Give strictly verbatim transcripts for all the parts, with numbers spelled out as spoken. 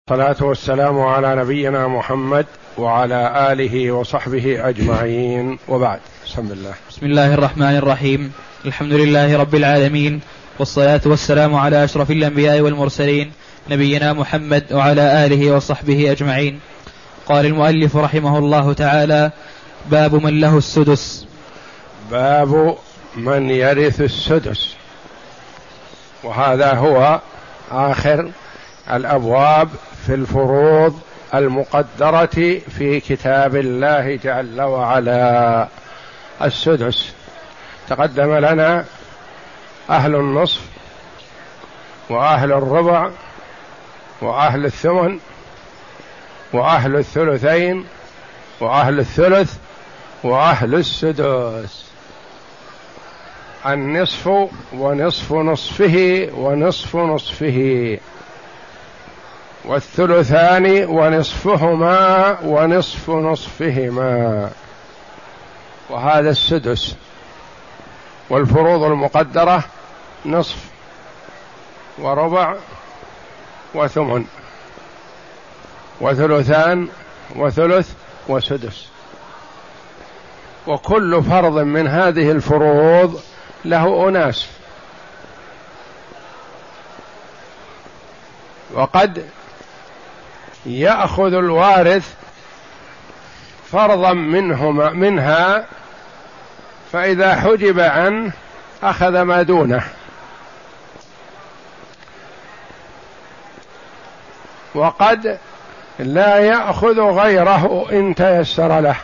الصلاة والسلام على نبينا محمد وعلى آله وصحبه أجمعين، وبعد. بسم الله بسم الله الرحمن الرحيم. الحمد لله رب العالمين، والصلاة والسلام على أشرف الأنبياء والمرسلين نبينا محمد وعلى آله وصحبه أجمعين. قال المؤلف رحمه الله تعالى: باب من له السدس. باب من يرث السدس، وهذا هو آخر الأبواب في الفروض المقدرة في كتاب الله جل وعلا. السدس تقدم لنا أهل النصف وأهل الربع وأهل الثمن وأهل الثلثين وأهل الثلث وأهل السدس. النصف ونصف نصفه ونصف نصفه، والثلثان ونصفهما ونصف نصفهما، وهذا السدس. والفروض المقدرة نصف وربع وثمن وثلثان وثلث وسدس. وكل فرض من هذه الفروض له أناس، وقد يأخذ الوارث فرضا منهما منها، فإذا حجب عنه أخذ ما دونه، وقد لا يأخذ غيره إن تيسر له.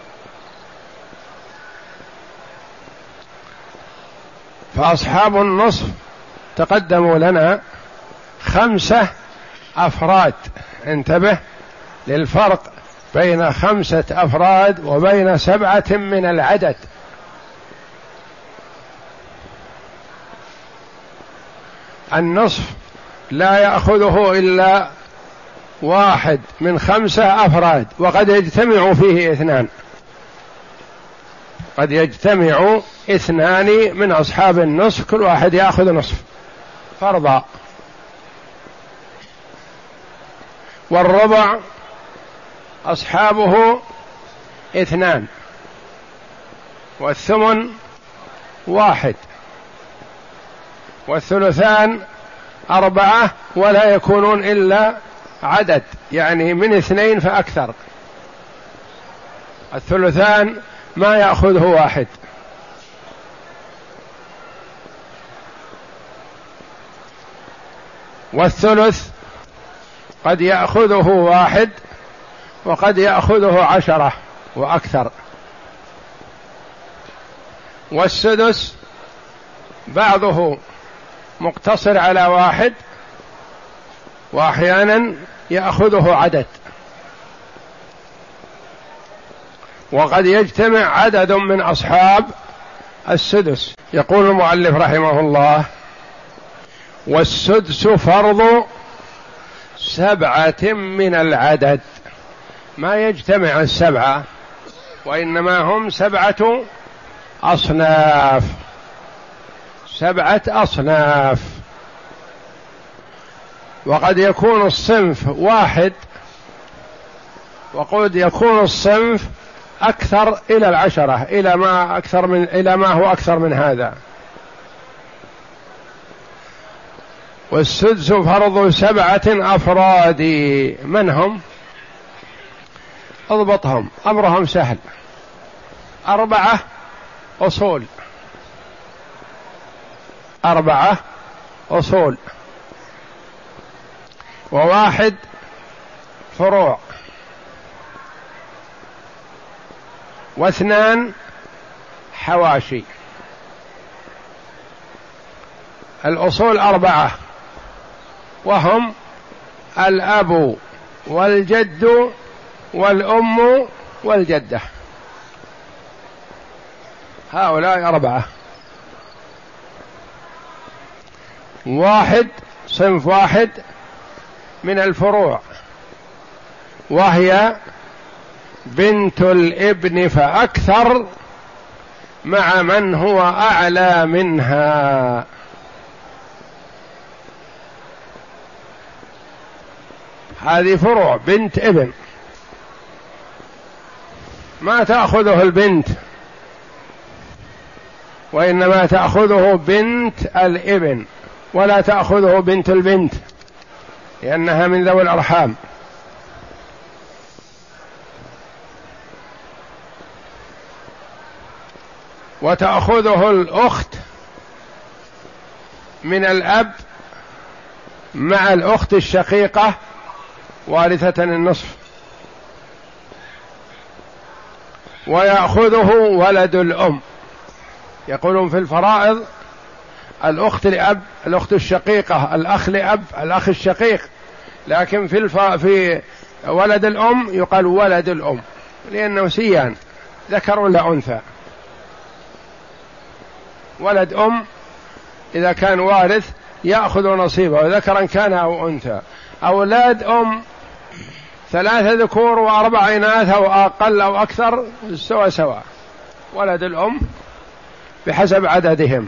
فأصحاب النصف تقدموا لنا خمسة أفراد. انتبه للفرق بين خمسة أفراد وبين سبعة من العدد. النصف لا يأخذه إلا واحد من خمسة أفراد، وقد يجتمع فيه اثنان، قد يجتمع اثنان من أصحاب النصف، كل واحد يأخذ نصف فرضا. والربع أصحابه اثنان، والثمن واحد، والثلثان أربعة ولا يكونون إلا عدد، يعني من اثنين فأكثر. الثلثان ما يأخذه واحد. والثلث قد يأخذه واحد وقد يأخذه عشرة وأكثر. والسدس بعضه مقتصر على واحد، وأحيانا يأخذه عدد، وقد يجتمع عدد من أصحاب السدس. يقول المؤلف رحمه الله: والسدس فرض سبعة من العدد. ما يجتمع السبعة، وإنما هم سبعة أصناف، سبعة أصناف. وقد يكون الصنف واحد، وقد يكون الصنف أكثر إلى العشرة، إلى ما أكثر من إلى ما هو أكثر من هذا. والسدس فرض سبعة أفراد. من هم؟ اضبطهم، أمرهم سهل. أربعة أصول، أربعة أصول، وواحد فروع، واثنان حواشي. الأصول أربعة، وهم الأب والجد والأم والجدة. هؤلاء أربعة. واحد صنف واحد من الفروع، وهي بنت الابن فأكثر مع من هو أعلى منها. هذه فروع بنت ابن، ما تأخذه البنت، وإنما تأخذه بنت الابن، ولا تأخذه بنت البنت لأنها من ذوي الأرحام. وتأخذه الأخت من الأب مع الأخت الشقيقة وارثة النصف. ويأخذه ولد الأم. يقولون في الفرائض الأخت لأب، الأخت الشقيقة، الأخ لأب، الأخ الشقيق، لكن في الف... في ولد الأم يقال ولد الأم لأنه سيان ذكر ولا أنثى. ولد أم إذا كان وارث يأخذ نصيبه ذكرا كان أو أنثى. أولاد أم ثلاثة ذكور وأربع إناث أو أقل أو أكثر سوا سوا، ولد الأم بحسب عددهم.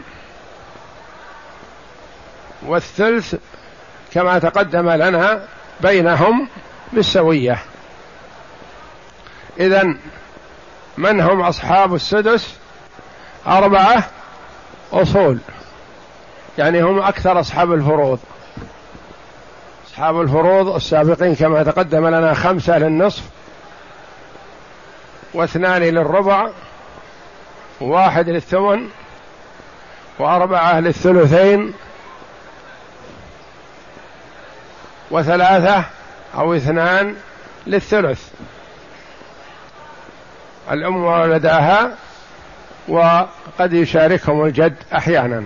والثلث كما تقدم لنا بينهم بالسوية. إذن من هم أصحاب السدس؟ أربعة أصول، يعني هم أكثر أصحاب الفروض. أصحاب الفروض السابقين كما تقدم لنا خمسة للنصف، واثنان للربع، وواحد للثمن، وأربعة للثلثين، وثلاثة أو اثنان للثلث، الأم وولداها، وقد يشاركهم الجد أحيانا.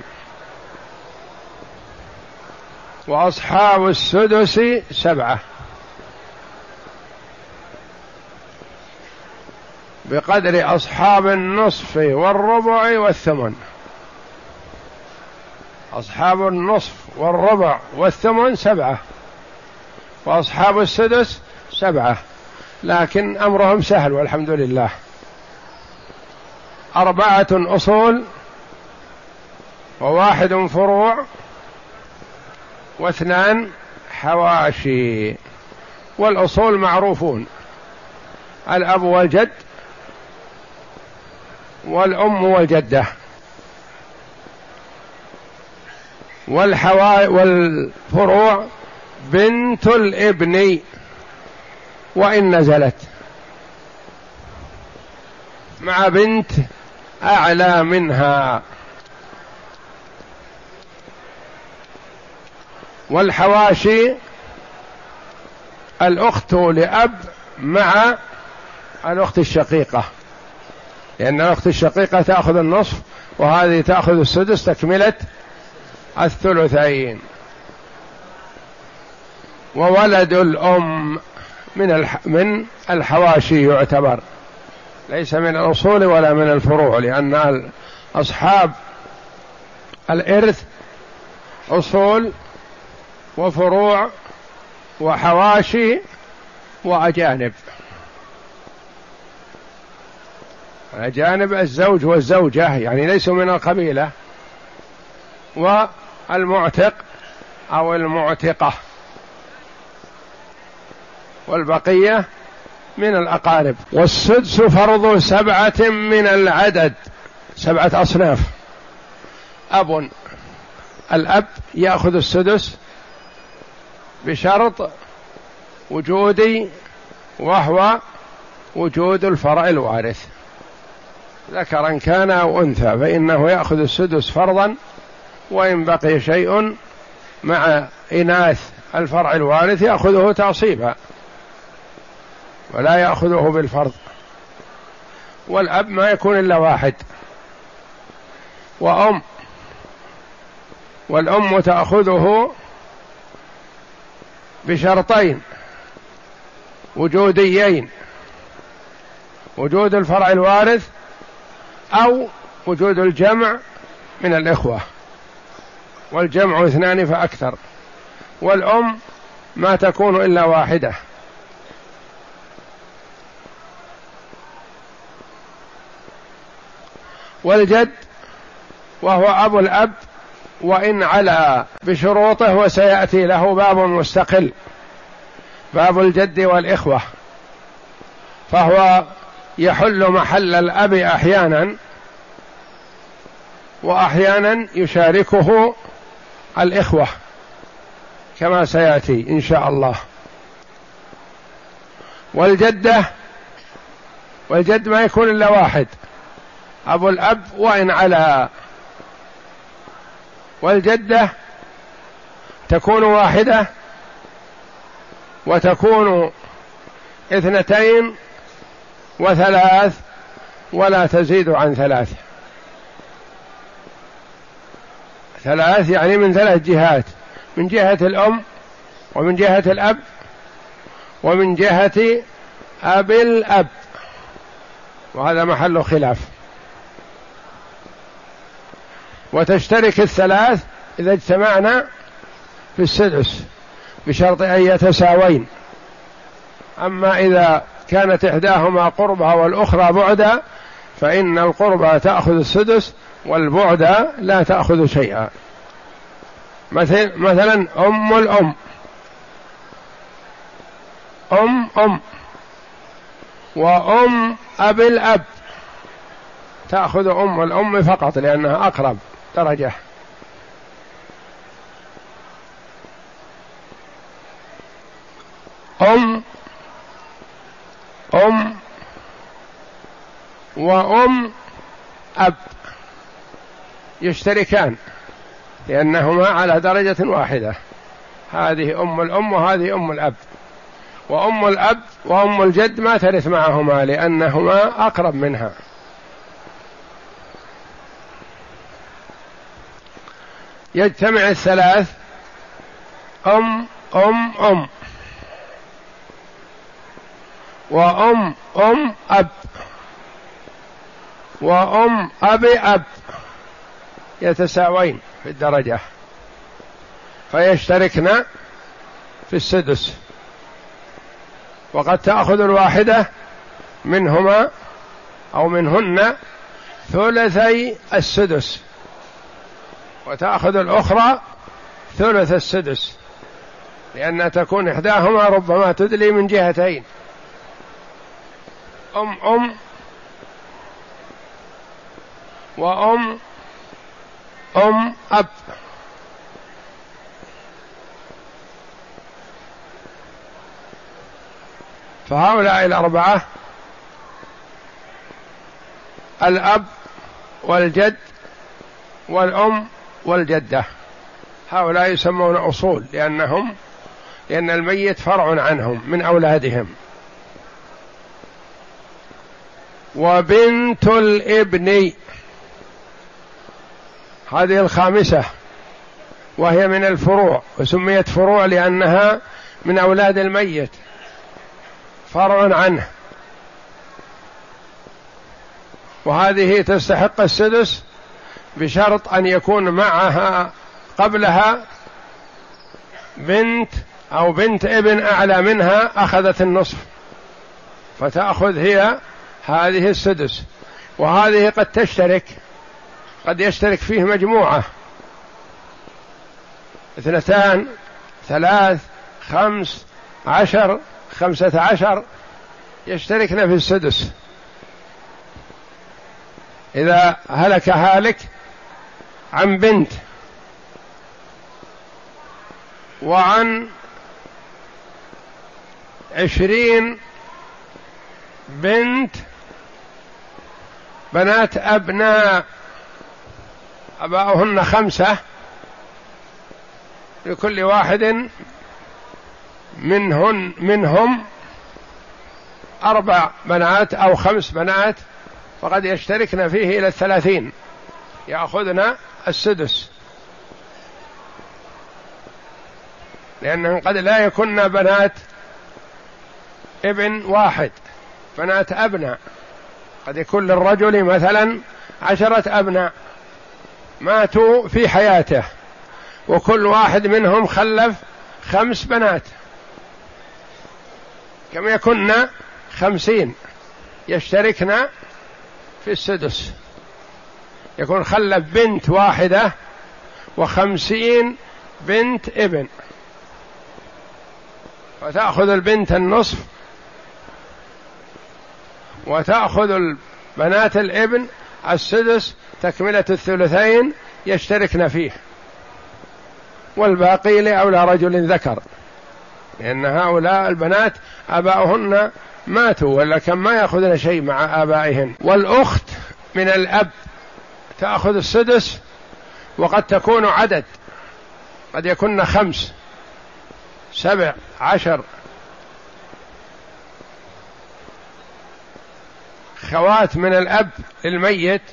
وأصحاب السدس سبعة بقدر أصحاب النصف والربع والثمن. أصحاب النصف والربع والثمن سبعة، وأصحاب السدس سبعة، لكن أمرهم سهل والحمد لله. أربعة أصول، وواحد فروع، واثنان حواشي. والأصول معروفون: الأب والجد والأم والجدة. والحوا والفروع بنت الابن وإن نزلت، مع بنت أعلى منها. والحواشي الأخت لأب مع الأخت الشقيقة، لأن الأخت الشقيقة تأخذ النصف وهذه تأخذ السدس تكملة الثلثين. وولد الأم من الح... من الحواشي يعتبر، ليس من الأصول ولا من الفروع، لأن أصحاب الإرث أصول وفروع وحواشي وأجانب. الأجانب الزوج والزوجة، يعني ليسوا من القبيلة، والمعتق أو المعتقة، والبقية من الأقارب. والسدس فرض سبعة من العدد، سبعة أصناف. أب، الأب يأخذ السدس بشرط وجودي، وهو وجود الفرع الوارث ذكرا كان أو أنثى، فإنه يأخذ السدس فرضا، وإن بقي شيء مع إناث الفرع الوارث يأخذه تعصيبا ولا يأخذه بالفرض. والأب ما يكون إلا واحد. وأم، والأم تأخذه بشرطين وجوديين: وجود الفرع الوارث أو وجود الجمع من الإخوة، والجمع اثنان فأكثر. والأم ما تكون إلا واحدة. والجد وهو أبو الأب وإن علا بشروطه، وسيأتي له باب مستقل باب الجد والإخوة، فهو يحل محل الأب أحيانا، وأحيانا يشاركه الإخوة كما سيأتي إن شاء الله. والجدة، والجد ما يكون إلا واحد، أبو الأب وإن علا، والجدة تكون واحدة وتكون اثنتين وثلاث ولا تزيد عن ثلاث. ثلاث يعني من ثلاث جهات، من جهة الأم ومن جهة الأب ومن جهة أبي الأب، وهذا محل خلاف. وتشترك الثلاث إذا اجتمعنا في السدس بشرط أن يتساوين. أما إذا كانت إحداهما قربى والأخرى بعدا فإن القربى تأخذ السدس والبعد لا تأخذ شيئا. مثل مثلا أم الأم، أم أم وأم أبي الأب تأخذ أم الأم فقط لأنها أقرب درجة. أم أم وأم أب يشتركان لأنهما على درجة واحدة، هذه أم الأم وهذه أم الأب. وأم الأب وأم الجد ما ترث معهما لأنهما أقرب منها. يجتمع الثلاث أم أم أم وأم أم أب وأم أبي أب يتساوين في الدرجة فيشتركن في السدس. وقد تأخذ الواحدة منهما أو منهن ثلثي السدس، وتأخذ أخرى ثلث السدس، لأن تكون إحداهما ربما تدلي من جهتين. أم أم وأم أم أب فهؤلاء الأربعة الأب والجد والأم والجدة هؤلاء يسمون أصول لأنهم لأن الميت فرع عنهم من أولادهم. وبنت الابن هذه الخامسة وهي من الفروع، وسميت فروع لأنها من أولاد الميت فرع عنه، وهذه تستحق السدس بشرط أن يكون معها قبلها بنت أو بنت ابن أعلى منها أخذت النصف فتأخذ هي هذه السدس. وهذه قد تشترك، قد يشترك فيه مجموعة اثنتان ثلاث خمس عشر خمسة عشر يشتركن في السدس. إذا هلك هالك عن بنت وعن عشرين بنت بنات أبناء أباؤهن خمسة لكل واحد منهن منهم أربع بنات أو خمس بنات فقد يشتركن فيه إلى الثلاثين يأخذن السدس، لأنهم قد لا يكون بنات ابن واحد، بنات أبناء قد يكون للرجل مثلا عشرة أبناء ماتوا في حياته وكل واحد منهم خلف خمس بنات، كم يكن خمسين يشتركن في السدس، يكون خلف بنت واحدة وخمسين بنت ابن. وتأخذ البنت النصف، وتأخذ بنات الابن السدس تكملة الثلثين يشتركن فيه، والباقي لأولى رجل ذكر، لأن هؤلاء البنات آباؤهن ماتوا ولكن ما يأخذن شيء مع آبائهن. والأخت من الأب تأخذ السدس، وقد تكون عدد، قد يكون خمس سبع عشر خوات من الأب الميت،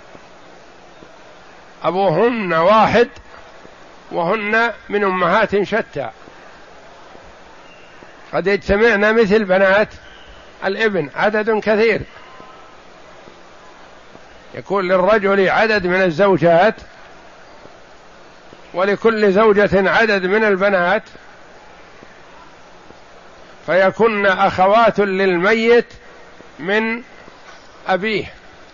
أبوهن واحد وهن من أمهات شتى، قد يجتمعن مثل بنات الابن عدد كثير، يكون للرجل عدد من الزوجات ولكل زوجة عدد من البنات، فيكن أخوات للميت من أبيه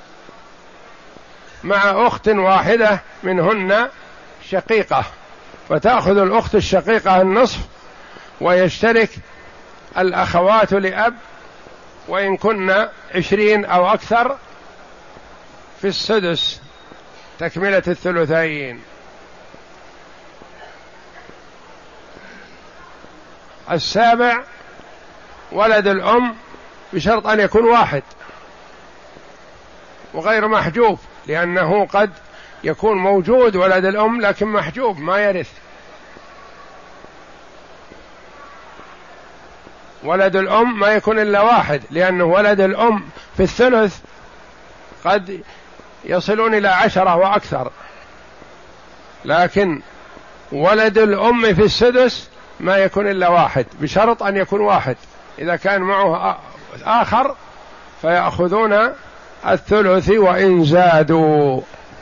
مع أخت واحدة منهن شقيقة، فتأخذ الأخت الشقيقة النصف، ويشترك الأخوات لأب وإن كن عشرين أو أكثر في السدس تكملة الثلثين. السابع ولد الأم بشرط أن يكون واحد وغير محجوب، لأنه قد يكون موجود ولد الأم لكن محجوب ما يرث. ولد الأم ما يكون إلا واحد، لأنه ولد الأم في الثلث قد يصلون إلى عشرة وأكثر، لكن ولد الأم في السدس ما يكون إلا واحد، بشرط أن يكون واحد، إذا كان معه آخر فيأخذون الثلث وإن زادوا.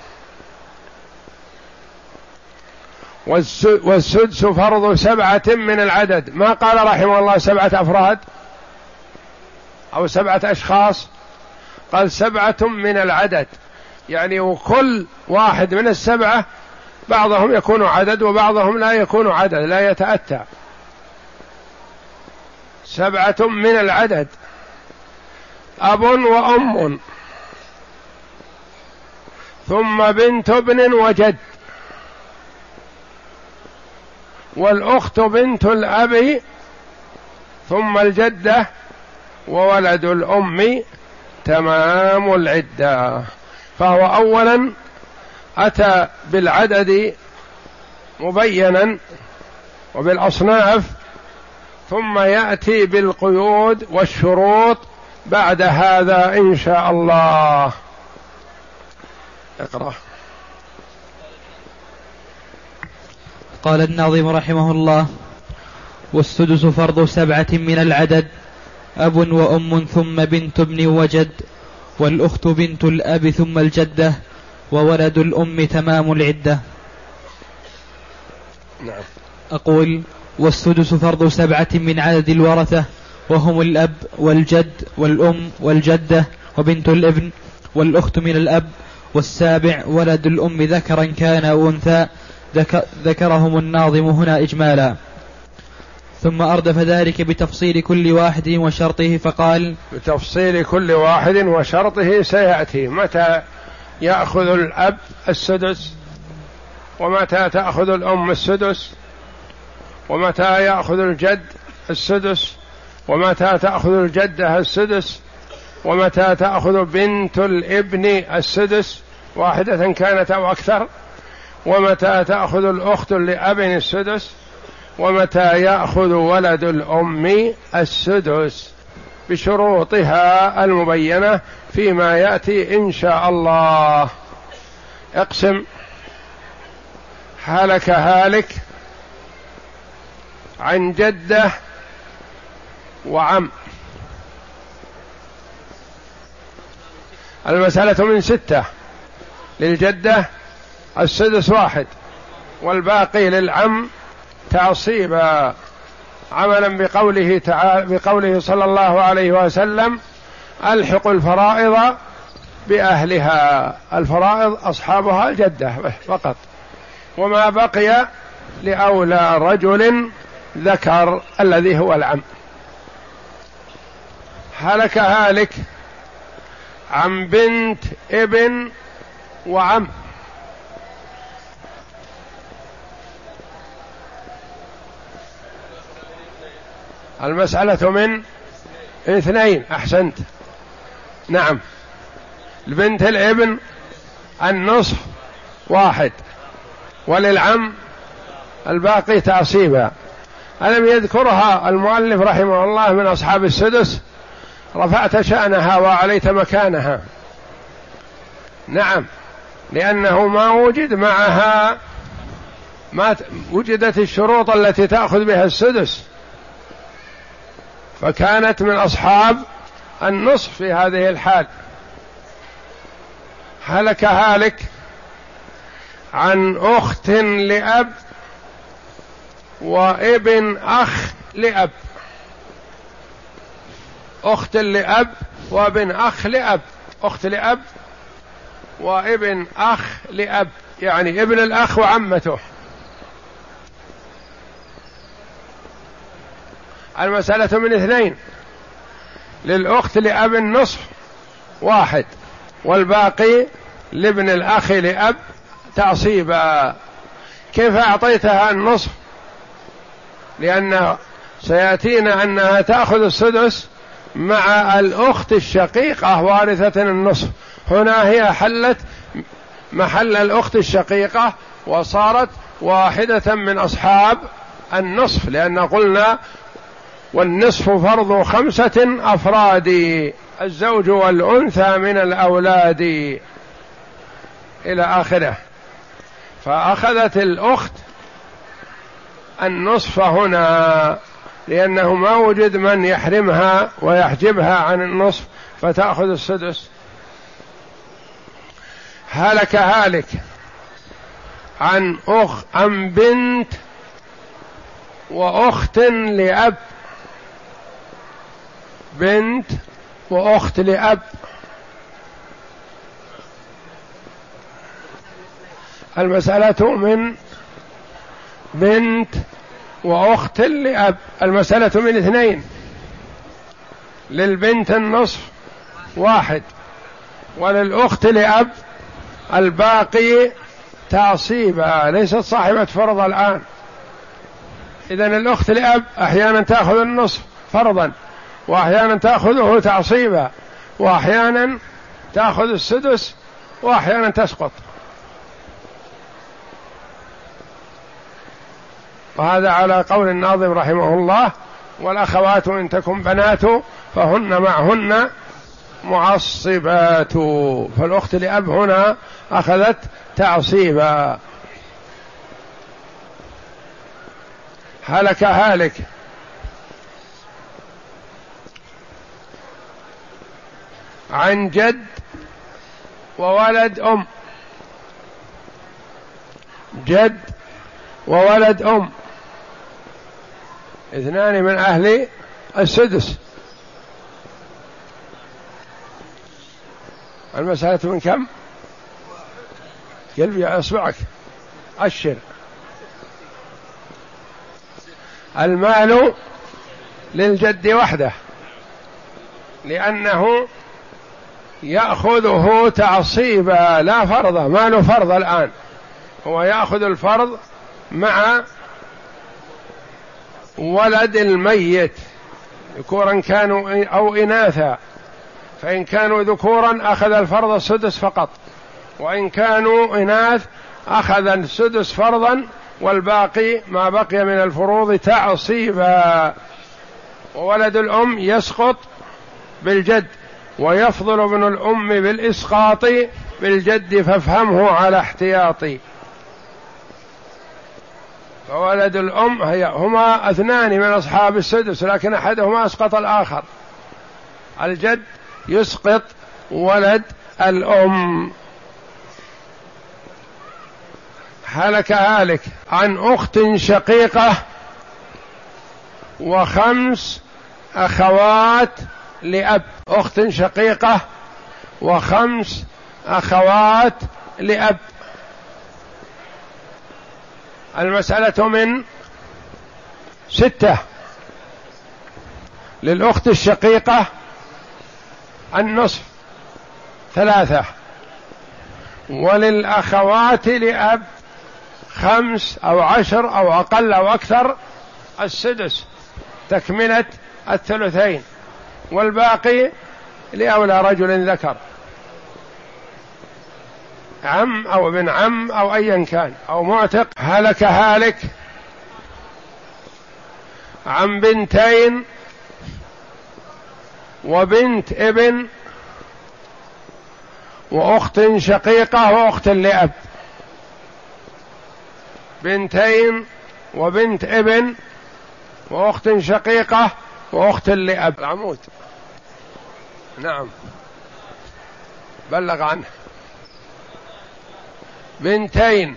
والسدس فرض سبعة من العدد، ما قال رحمه الله سبعة أفراد أو سبعة أشخاص، قال سبعة من العدد، يعني وكل واحد من السبعة بعضهم يكون عدد وبعضهم لا يكون عدد، لا يتأتى. سبعة من العدد، أب وأم ثم بنت ابن وجد، والأخت بنت الأب ثم الجدة، وولد الأم تمام العدة. فهو أولا أتى بالعدد مبينا وبالأصناف، ثم يأتي بالقيود والشروط بعد هذا إن شاء الله. اقرأ. قال الناظم رحمه الله: والسدس فرض سبعة من العدد، أب وأم ثم بنت ابن وجد، والأخت بنت الأب ثم الجدة، وولد الأم تمام العدة. نعم. أقول: والسدس فرض سبعة من عدد الورثة، وهم الأب والجد والأم والجدة وبنت الابن والأخت من الأب، والسابع ولد الأم ذكرا كان أو أنثى، ذكرهم الناظم هنا إجمالا، ثم أردف ذلك بتفصيل كل واحد وشرطه فقال: بتفصيل كل واحد وشرطه سيأتي، متى يأخذ الأب السدس، ومتى تأخذ الأم السدس، ومتى يأخذ الجد السدس، ومتى تأخذ الجدة السدس، ومتى تأخذ بنت الابن السدس واحدة كانت أو أكثر، ومتى تأخذ الأخت لأب السدس، ومتى يأخذ ولد الأم السدس، بشروطها المبينة فيما يأتي إن شاء الله. اقسم. هلك هالك عن جدة وعم. المسألة من ستة، للجدة السدس واحد، والباقي للعم تعصيبا، عملا بقوله تعالى بقوله صلى الله عليه وسلم: ألحق الفرائض بأهلها. الفرائض أصحابها الجدة فقط، وما بقي لأولى رجل ذكر الذي هو العم. هلك هالك عن بنت ابن وعم. المسألة من اثنين، أحسنت، نعم. البنت الابن النصف واحد، وللعم الباقي تعصيبا. ألم يذكرها المؤلف رحمه الله من أصحاب السدس؟ رفعت شأنها وعليت مكانها، نعم، لأنه ما وجد معها، ما وجدت الشروط التي تأخذ بها السدس، فكانت من أصحاب النصف في هذه الحال. هلك هالك عن أخت لأب وابن أخ لأب. أخت لأب وابن أخ لأب، أخت لأب وابن أخ لأب، يعني ابن الأخ وعمته. المسألة من اثنين، للأخت لأب النصف واحد، والباقي لابن الأخ لأب تعصيبا. كيف أعطيتها النصف؟ لأن سيأتينا أنها تأخذ السدس مع الأخت الشقيقة وارثة النصف. هنا هي حلت محل الأخت الشقيقة وصارت واحدة من أصحاب النصف، لأن قلنا والنصف فرض خمسة أفراد، الزوج والأنثى من الأولاد إلى آخره. فأخذت الأخت النصف هنا لأنه ما وجد من يحرمها ويحجبها عن النصف، فتأخذ السدس. هلك هالك عن أخ عن بنت وأخت لأب، بنت وأخت لأب. المسألة من بنت وأخت لأب. المسألة من اثنين، للبنت النصف واحد، وللأخت لأب الباقي تعصيبا، ليست صاحبة فرض الآن. إذن الأخت لأب أحيانا تأخذ النصف فرضا، وأحيانا تأخذه تعصيبا، وأحيانا تأخذ السدس، وأحيانا تسقط. وهذا على قول الناظم رحمه الله: والأخوات إن تكن بنات فهن معهن معصبات. فالأخت لأب هنا أخذت تعصيبا. هلك هالك عن جد وولد أم، جد وولد أم اثنان من أهل السدس. المسألة من كم؟ قلبي أصبعك أشر. المال للجد وحده، لأنه يأخذه تعصيبا لا فرضا، ما له فرض الآن، هو يأخذ الفرض مع ولد الميت ذكورا كانوا أو إناثا. فإن كانوا ذكورا أخذ الفرض السدس فقط، وإن كانوا إناث أخذ السدس فرضا، والباقي ما بقي من الفروض تعصيبا. وولد الأم يسقط بالجد، ويفضل ابن الأم بالإسقاط بالجد، فافهمه على احتياطي. فولد الأم هي هما اثنان من أصحاب السدس، لكن أحدهما أسقط الآخر. الجد يسقط ولد الأم. هلك هالك عن أخت شقيقة وخمس أخوات لأب. أخت شقيقة وخمس أخوات لأب. المسألة من ستة. للأخت الشقيقة النصف ثلاثة. وللأخوات لأب خمس أو عشر أو أقل أو أكثر السدس تكملة الثلثين، والباقي لأولى رجل ذكر، عم أو ابن عم أو أيا كان أو معتق. هلك هالك عن بنتين وبنت ابن وأخت شقيقة وأخت لأب. بنتين وبنت ابن وأخت شقيقة وأخت لأب. العمود نعم بلغ عنه. بنتين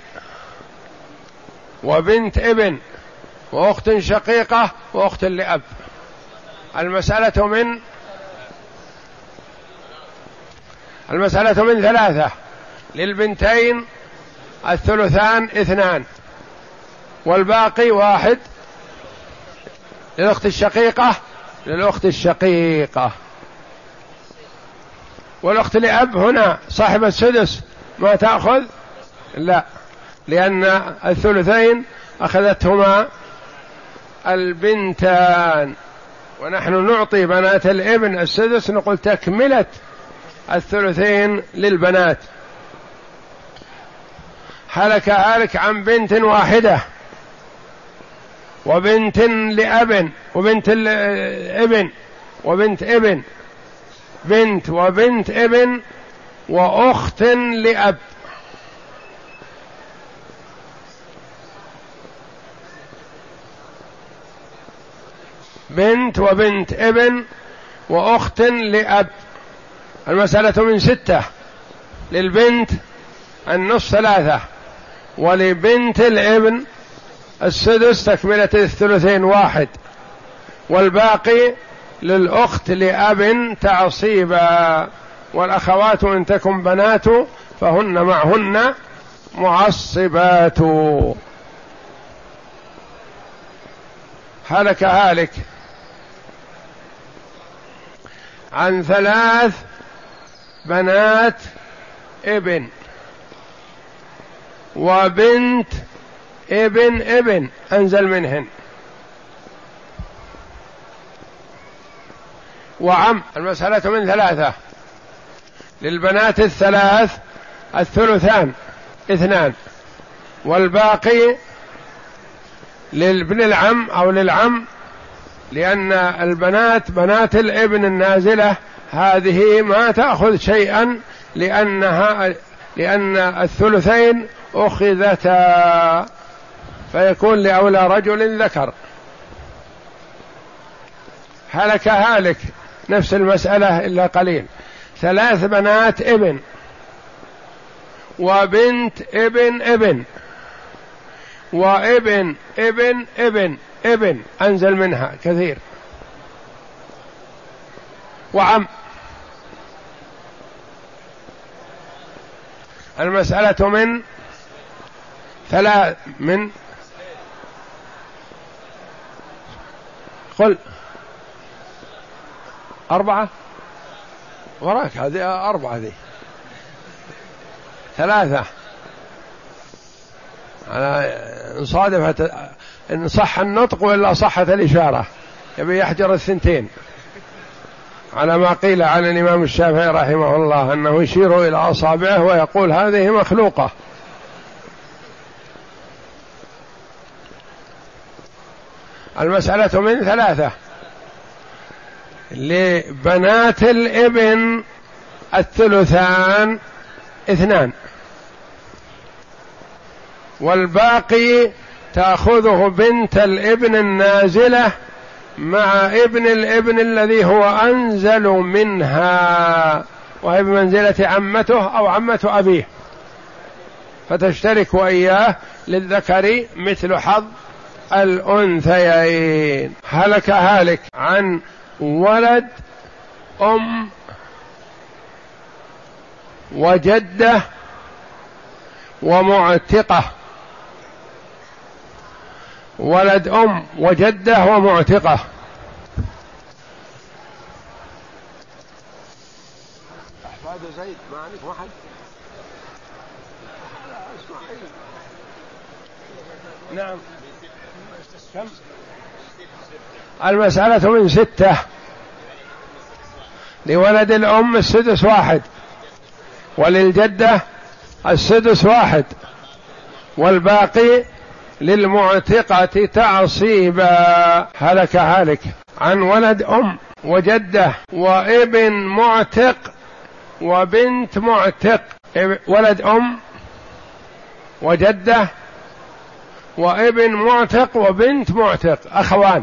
وبنت ابن وأخت شقيقة وأخت لأب. المسألة من المسألة من ثلاثة. للبنتين الثلثان اثنان والباقي واحد. للأخت الشقيقة للأخت الشقيقة والأخت لأب هنا صاحب السدس ما تأخذ، لا، لأن الثلثين أخذتهما البنتان، ونحن نعطي بنات الابن السدس، نقول تكملة الثلثين للبنات. هلك هالك عن بنت واحدة وبنت لأب وبنت ابن وبنت ابن، بنت وبنت ابن وأخت لأب. بنت وبنت ابن وأخت لأب. المسألة من ستة. للبنت النصف ثلاثة، ولبنت الابن السدس تكملة الثلثين واحد، والباقي للأخت لأب تعصيبا. والأخوات إن تكن بنات فهن معهن معصبات. هلك هالك عن ثلاث بنات ابن وبنت ابن ابن أنزل منهن وعم. المسألة من ثلاثة. للبنات الثلاث الثلثان اثنان، والباقي للابن العم أو للعم، لأن البنات بنات الابن النازلة هذه ما تأخذ شيئا، لأنها لأن الثلثين أخذتا، فيكون لأولى رجل ذكر. هلك هالك نفس المسألة إلا قليل. ثلاث بنات ابن وبنت ابن ابن وابن ابن ابن ابن أنزل منها كثير، وعم. المسألة من ثلاث من قل أربعة وراك، هذه أربعة، هذه ثلاثة. أنا صادفت إن صح النطق وإلا صحت الإشارة، يبي يحجر الثنتين، على ما قيل عن الإمام الشافعي رحمه الله أنه يشير إلى أصابعه ويقول هذه مخلوقة. المسألة من ثلاثة. لبنات الابن الثلثان اثنان، والباقي تأخذه بنت الابن النازلة مع ابن الابن الذي هو أنزل منها، وهي بمنزلة عمته أو عمة أبيه، فتشترك وإياه للذكر مثل حظ الأنثيين. هلك هالك عن ولد أم وجدة ومعتقة. ولد أم وجدة ومعتقة. أحفاد زيد ما عندك واحد؟ نعم. كم؟ المسألة من ستة. لولد الأم السدس واحد، وللجدة السدس واحد، والباقي للمعتقة تعصيبا. هلك هالك عن ولد أم وجدة وابن معتق وبنت معتق. ولد أم وجدة وابن معتق وبنت معتق أخوان.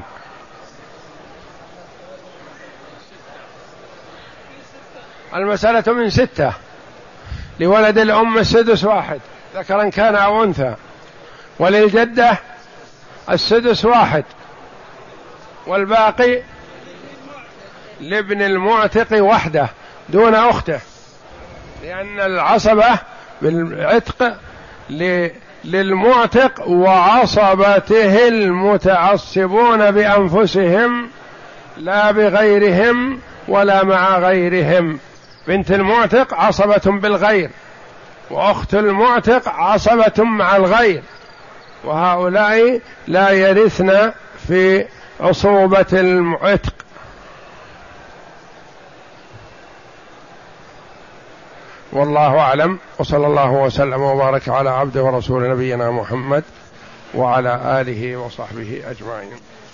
المسألة من ستة. لولد الأم السدس واحد ذكرا كان أو أنثى، وللجدة السدس واحد، والباقي لابن المعتق وحده دون أخته، لأن العصبة بالعتق للمعتق وعصبته المتعصبون بأنفسهم لا بغيرهم ولا مع غيرهم. بنت المعتق عصبة بالغير، وأخت المعتق عصبة مع الغير، وهؤلاء لا يرثن في عصوبة المعتق. والله أعلم، وصلى الله وسلم وبارك على عبده ورسول نبينا محمد وعلى آله وصحبه أجمعين.